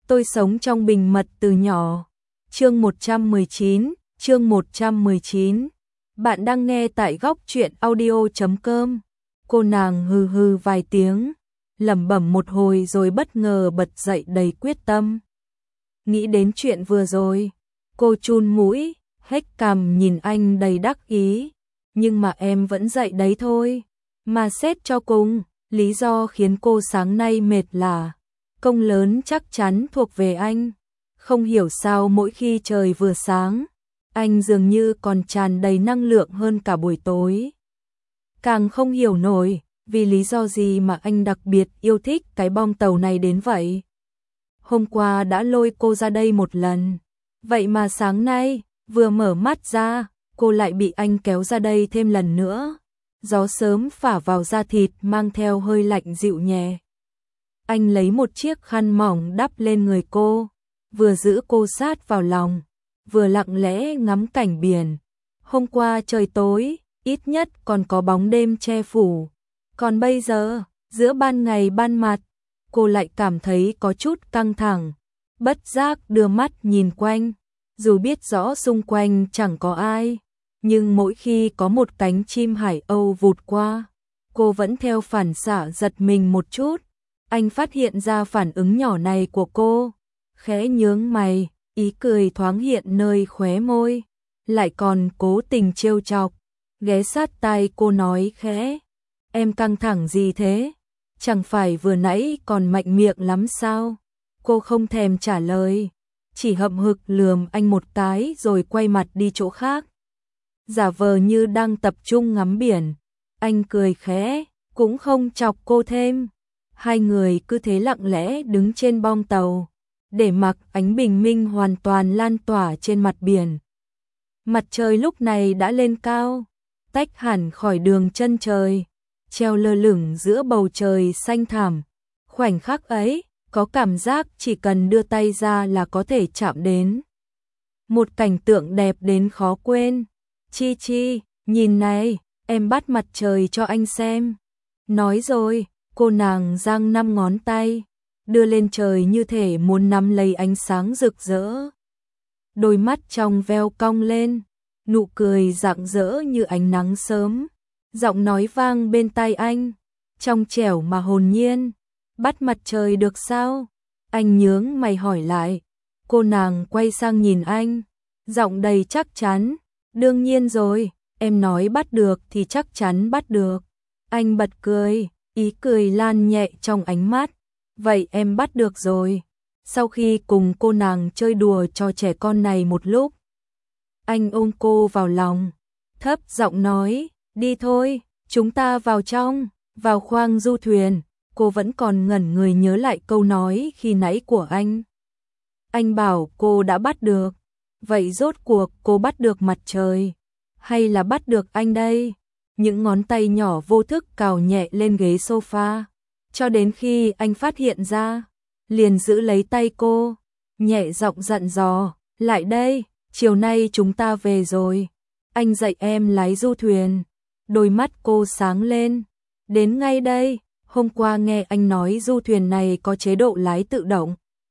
Tôi sống trong bình mật từ nhỏ. Chương 119. Bạn đang nghe tại góc truyện audio.com. Cô nàng hừ hừ vài tiếng, lẩm bẩm một hồi rồi bất ngờ bật dậy đầy quyết tâm. Nghĩ đến chuyện vừa rồi, cô chun mũi, hếch cằm nhìn anh đầy đắc ý. Nhưng mà em vẫn dậy đấy thôi. Mà xét cho cùng, lý do khiến cô sáng nay mệt là công lớn chắc chắn thuộc về anh. Không hiểu sao mỗi khi trời vừa sáng, anh dường như còn tràn đầy năng lượng hơn cả buổi tối. Càng không hiểu nổi, vì lý do gì mà anh đặc biệt yêu thích cái bong tàu này đến vậy. Hôm qua đã lôi cô ra đây một lần, vậy mà sáng nay, vừa mở mắt ra, cô lại bị anh kéo ra đây thêm lần nữa. Gió sớm phả vào da thịt mang theo hơi lạnh dịu nhẹ. Anh lấy một chiếc khăn mỏng đắp lên người cô, vừa giữ cô sát vào lòng, vừa lặng lẽ ngắm cảnh biển. Hôm qua trời tối, ít nhất còn có bóng đêm che phủ. Còn bây giờ, giữa ban ngày ban mặt, cô lại cảm thấy có chút căng thẳng. Bất giác đưa mắt nhìn quanh, dù biết rõ xung quanh chẳng có ai. Nhưng mỗi khi có một cánh chim hải âu vụt qua, cô vẫn theo phản xạ giật mình một chút. Anh phát hiện ra phản ứng nhỏ này của cô, khẽ nhướng mày, ý cười thoáng hiện nơi khóe môi, lại còn cố tình trêu chọc, ghé sát tai cô nói khẽ: "Em căng thẳng gì thế? Chẳng phải vừa nãy còn mạnh miệng lắm sao?" Cô không thèm trả lời, chỉ hậm hực lườm anh một cái rồi quay mặt đi chỗ khác. Giả vờ như đang tập trung ngắm biển, anh cười khẽ, cũng không chọc cô thêm. Hai người cứ thế lặng lẽ đứng trên bong tàu, để mặc ánh bình minh hoàn toàn lan tỏa trên mặt biển. Mặt trời lúc này đã lên cao, tách hẳn khỏi đường chân trời, treo lơ lửng giữa bầu trời xanh thẳm. Khoảnh khắc ấy, có cảm giác chỉ cần đưa tay ra là có thể chạm đến. Một cảnh tượng đẹp đến khó quên. "Chi Chi, nhìn này, em bắt mặt trời cho anh xem." Nói rồi, cô nàng giang 5 ngón tay, đưa lên trời như thể muốn nắm lấy ánh sáng rực rỡ. Đôi mắt trong veo cong lên, nụ cười rạng rỡ như ánh nắng sớm. Giọng nói vang bên tai anh, trong trẻo mà hồn nhiên. "Bắt mặt trời được sao?" Anh nhướng mày hỏi lại. Cô nàng quay sang nhìn anh, giọng đầy chắc chắn: "Đương nhiên rồi, em nói bắt được thì chắc chắn bắt được." Anh bật cười, ý cười lan nhẹ trong ánh mắt. "Vậy em bắt được rồi." Sau khi cùng cô nàng chơi đùa trò trẻ con này một lúc, anh ôm cô vào lòng, thấp giọng nói: "Đi thôi, chúng ta vào trong." Vào khoang du thuyền, cô vẫn còn ngẩn người nhớ lại câu nói khi nãy của anh. Anh bảo cô đã bắt được. Vậy rốt cuộc cô bắt được mặt trời, hay là bắt được anh đây? Những ngón tay nhỏ vô thức cào nhẹ lên ghế sofa, cho đến khi anh phát hiện ra, liền giữ lấy tay cô, nhẹ giọng dặn dò: "Lại đây, chiều nay chúng ta về rồi. Anh dạy em lái du thuyền." Đôi mắt cô sáng lên. "Đến ngay đây, hôm qua nghe anh nói du thuyền này có chế độ lái tự động."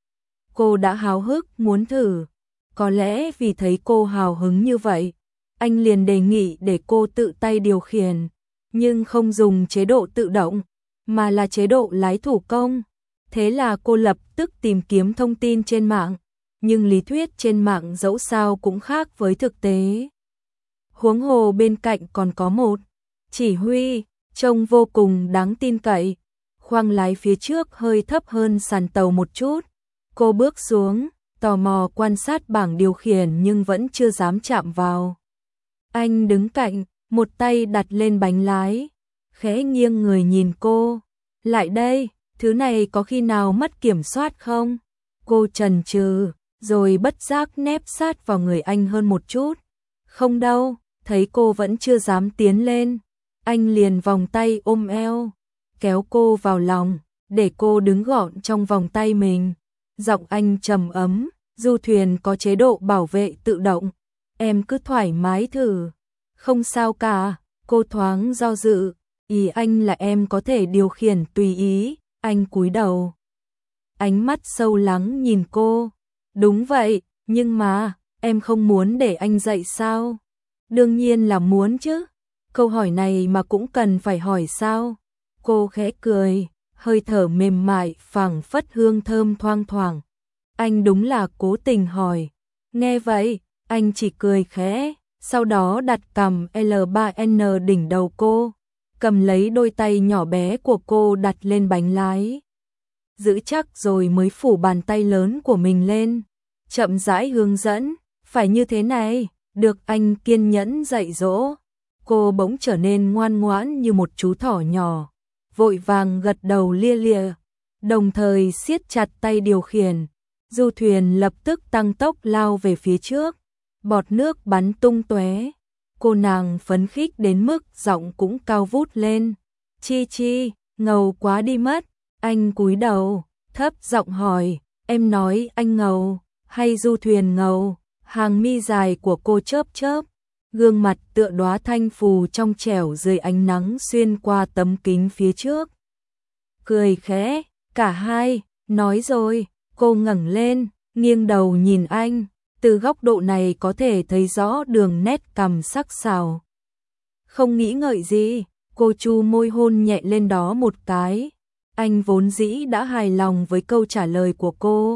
Cô đã háo hức muốn thử. Có lẽ vì thấy cô hào hứng như vậy, anh liền đề nghị để cô tự tay điều khiển, nhưng không dùng chế độ tự động, mà là chế độ lái thủ công. Thế là cô lập tức tìm kiếm thông tin trên mạng, nhưng lý thuyết trên mạng dẫu sao cũng khác với thực tế. Huống hồ bên cạnh còn có một chỉ huy, trông vô cùng đáng tin cậy. Khoang lái phía trước hơi thấp hơn sàn tàu một chút. Cô bước xuống, tò mò quan sát bảng điều khiển nhưng vẫn chưa dám chạm vào. Anh đứng cạnh, một tay đặt lên bánh lái, khẽ nghiêng người nhìn cô. "Lại đây, thứ này có khi nào mất kiểm soát không?" Cô chần chừ, rồi bất giác nép sát vào người anh hơn một chút. "Không đâu." Thấy cô vẫn chưa dám tiến lên, anh liền vòng tay ôm eo, kéo cô vào lòng, để cô đứng gọn trong vòng tay mình. Giọng anh trầm ấm: "Du thuyền có chế độ bảo vệ tự động, em cứ thoải mái thử." "Không sao cả." Cô thoáng do dự, "Ý anh là em có thể điều khiển tùy ý." Anh cúi đầu. ánh mắt sâu lắng nhìn cô. Đúng vậy, nhưng mà, em không muốn để anh dạy sao? Đương nhiên là muốn chứ. Câu hỏi này mà cũng cần phải hỏi sao? Cô khẽ cười, hơi thở mềm mại phảng phất hương thơm thoang thoảng. Anh đúng là cố tình hỏi. Nghe vậy, anh chỉ cười khẽ, sau đó đặt cằm L3N đỉnh đầu cô, cầm lấy đôi tay nhỏ bé của cô đặt lên bánh lái. Giữ chắc rồi mới phủ bàn tay lớn của mình lên, chậm rãi hướng dẫn, phải như thế này, được anh kiên nhẫn dạy dỗ. Cô bỗng trở nên ngoan ngoãn như một chú thỏ nhỏ, vội vàng gật đầu lia lịa, đồng thời siết chặt tay điều khiển. Du thuyền lập tức tăng tốc lao về phía trước, bọt nước bắn tung tóe. Cô nàng phấn khích đến mức giọng cũng cao vút lên. Chi Chi, ngầu quá đi mất. Anh cúi đầu, thấp giọng hỏi, em nói anh ngầu, hay du thuyền ngầu? Hàng mi dài của cô chớp chớp, gương mặt tựa đóa thanh phù trong trẻo dưới ánh nắng xuyên qua tấm kính phía trước. Cười khẽ, cả hai, nói rồi, cô ngẩng lên, nghiêng đầu nhìn anh, từ góc độ này có thể thấy rõ đường nét cằm sắc sảo. Không nghĩ ngợi gì, cô chu môi hôn nhẹ lên đó một cái. Anh vốn dĩ đã hài lòng với câu trả lời của cô,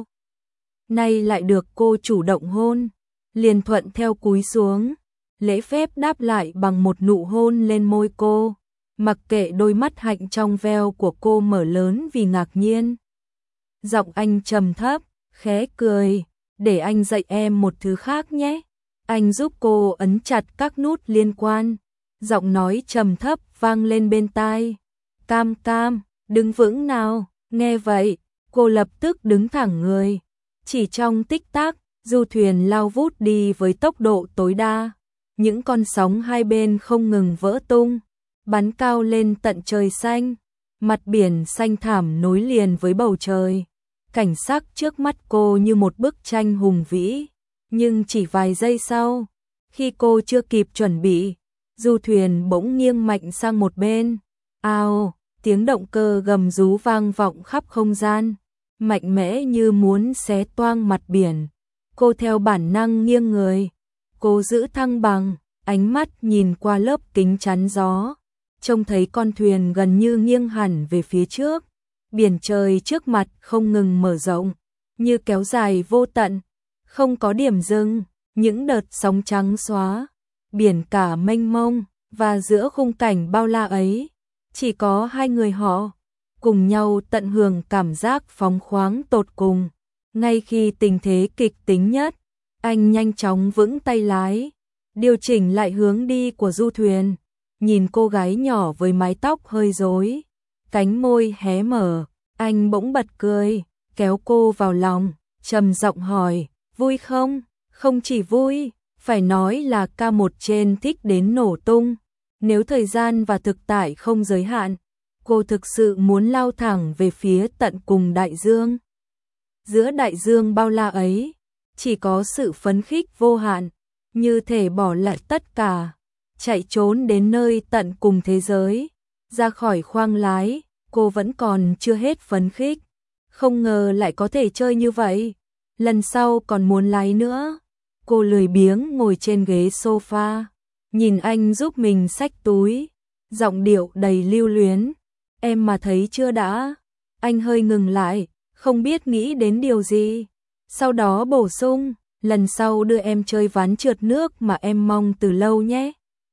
nay lại được cô chủ động hôn, liền thuận theo cúi xuống, lễ phép đáp lại bằng một nụ hôn lên môi cô, mặc kệ đôi mắt hạnh trong veo của cô mở lớn vì ngạc nhiên. Giọng anh trầm thấp, khẽ cười, để anh dạy em một thứ khác nhé. Anh giúp cô ấn chặt các nút liên quan, giọng nói trầm thấp vang lên bên tai. Cam Cam, đứng vững nào. Nghe vậy, cô lập tức đứng thẳng người. Chỉ trong tích tắc, du thuyền lao vút đi với tốc độ tối đa. Những con sóng hai bên không ngừng vỡ tung, bắn cao lên tận trời xanh. Mặt biển xanh thẳm nối liền với bầu trời. Cảnh sắc trước mắt cô như một bức tranh hùng vĩ. Nhưng chỉ vài giây sau, khi cô chưa kịp chuẩn bị, du thuyền bỗng nghiêng mạnh sang một bên. Ao, tiếng động cơ gầm rú vang vọng khắp không gian, mạnh mẽ như muốn xé toang mặt biển. Cô theo bản năng nghiêng người, cô giữ thăng bằng, ánh mắt nhìn qua lớp kính chắn gió, trông thấy con thuyền gần như nghiêng hẳn về phía trước. Biển trời trước mặt không ngừng mở rộng, như kéo dài vô tận, không có điểm dừng, những đợt sóng trắng xóa, biển cả mênh mông, và giữa khung cảnh bao la ấy, chỉ có hai người họ, cùng nhau tận hưởng cảm giác phóng khoáng tột cùng. Ngay khi tình thế kịch tính nhất, anh nhanh chóng vững tay lái, điều chỉnh lại hướng đi của du thuyền, nhìn cô gái nhỏ với mái tóc hơi rối, cánh môi hé mở, anh bỗng bật cười, kéo cô vào lòng, trầm giọng hỏi, vui không? Không chỉ vui, phải nói là K1 trên thích đến nổ tung. Nếu thời gian và thực tại không giới hạn, cô thực sự muốn lao thẳng về phía tận cùng đại dương. Giữa đại dương bao la ấy, chỉ có sự phấn khích vô hạn, như thể bỏ lại tất cả, chạy trốn đến nơi tận cùng thế giới. Ra khỏi khoang lái, cô vẫn còn chưa hết phấn khích. Không ngờ lại có thể chơi như vậy. Lần sau còn muốn lái nữa. Cô lười biếng ngồi trên ghế sofa, nhìn anh giúp mình xách túi, giọng điệu đầy lưu luyến. Em mà thấy chưa đã? Anh hơi ngừng lại, không biết nghĩ đến điều gì. Sau đó bổ sung, lần sau đưa em chơi ván trượt nước mà em mong từ lâu nhé.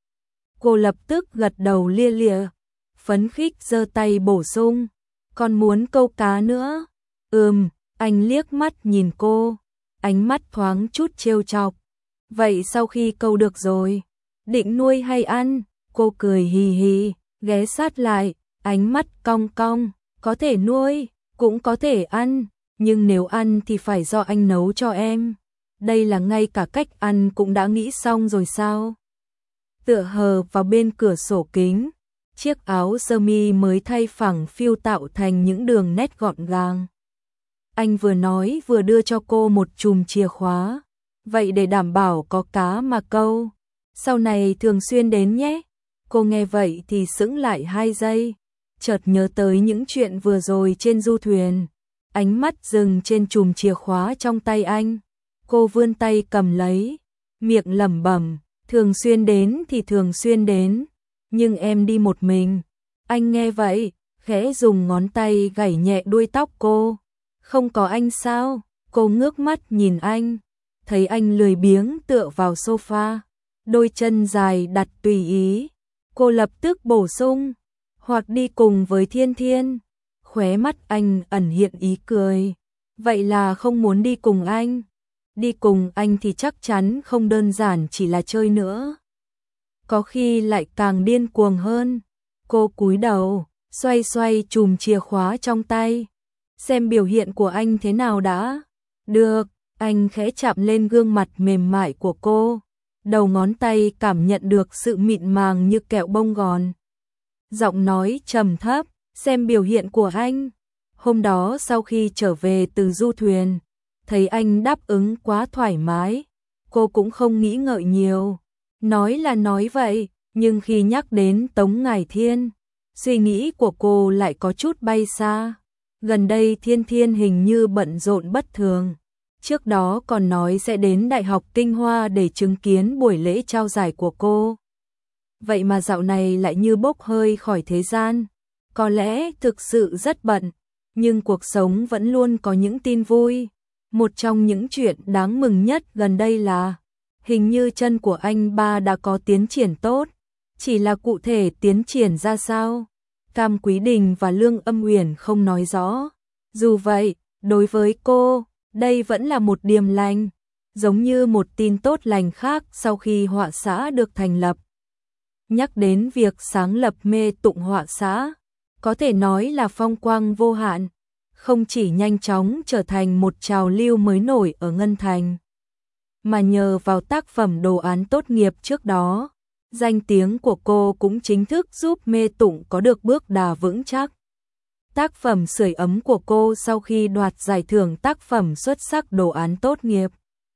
Cô lập tức gật đầu lia lịa, phấn khích giơ tay bổ sung, còn muốn câu cá nữa. Anh liếc mắt nhìn cô, ánh mắt thoáng chút trêu chọc. Vậy sau khi câu được rồi, định nuôi hay ăn? Cô cười hì hì, ghé sát lại, ánh mắt cong cong, có thể nuôi, cũng có thể ăn, nhưng nếu ăn thì phải do anh nấu cho em. Đây là ngay cả cách ăn cũng đã nghĩ xong rồi sao? Tựa hờ vào bên cửa sổ kính, chiếc áo sơ mi mới thay phẳng phiu tạo thành những đường nét gọn gàng. Anh vừa nói vừa đưa cho cô một chùm chìa khóa. Vậy để đảm bảo có cá mà câu, sau này thường xuyên đến nhé. Cô nghe vậy thì sững lại 2 giây, chợt nhớ tới những chuyện vừa rồi trên du thuyền. ánh mắt dừng trên chùm chìa khóa trong tay anh. Cô vươn tay cầm lấy, miệng lẩm bẩm, thường xuyên đến thì thường xuyên đến, nhưng em đi một mình. Anh nghe vậy, khẽ dùng ngón tay gảy nhẹ đuôi tóc cô. Không có anh sao? Cô ngước mắt nhìn anh, thấy anh lười biếng tựa vào sofa, đôi chân dài đặt tùy ý. Cô lập tức bổ sung, hoặc đi cùng với Thiên Thiên. Khóe mắt anh ẩn hiện ý cười. Vậy là không muốn đi cùng anh. Đi cùng anh thì chắc chắn không đơn giản chỉ là chơi nữa. Có khi lại càng điên cuồng hơn. Cô cúi đầu, xoay xoay chùm chìa khóa trong tay. Xem biểu hiện của anh thế nào đã. Được, anh khẽ chạm lên gương mặt mềm mại của cô. Đầu ngón tay cảm nhận được sự mịn màng như kẹo bông gòn. Giọng nói trầm thấp, xem biểu hiện của anh. Hôm đó sau khi trở về từ du thuyền, thấy anh đáp ứng quá thoải mái, cô cũng không nghĩ ngợi nhiều. Nói là nói vậy, nhưng khi nhắc đến Tống Ngải Thiên, suy nghĩ của cô lại có chút bay xa. Gần đây Thiên Thiên hình như bận rộn bất thường. Trước đó còn nói sẽ đến Đại học Kinh Hoa để chứng kiến buổi lễ trao giải của cô. Vậy mà dạo này lại như bốc hơi khỏi thế gian. Có lẽ thực sự rất bận, nhưng cuộc sống vẫn luôn có những tin vui. Một trong những chuyện đáng mừng nhất gần đây là hình như chân của anh ba đã có tiến triển tốt. Chỉ là cụ thể tiến triển ra sao, Cam Quý Đình và Lương Âm Uyển không nói rõ. Dù vậy, đối với cô, đây vẫn là một điềm lành, giống như một tin tốt lành khác sau khi họa xã được thành lập. Nhắc đến việc sáng lập Mê Tụng họa xã, có thể nói là phong quang vô hạn, không chỉ nhanh chóng trở thành một trào lưu mới nổi ở Ngân Thành, mà nhờ vào tác phẩm đồ án tốt nghiệp trước đó, danh tiếng của cô cũng chính thức giúp Mê Tụng có được bước đà vững chắc. Tác phẩm Sưởi ấm của cô sau khi đoạt giải thưởng tác phẩm xuất sắc đồ án tốt nghiệp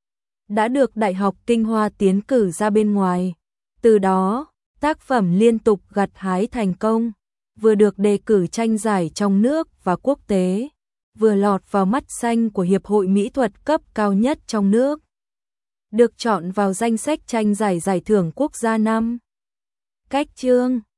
đã được Đại học Kinh Hoa tiến cử ra bên ngoài. Từ đó, tác phẩm liên tục gặt hái thành công, vừa được đề cử tranh giải trong nước và quốc tế, vừa lọt vào mắt xanh của Hiệp hội Mỹ thuật cấp cao nhất trong nước, được chọn vào danh sách tranh giải giải thưởng quốc gia năm. Cách chương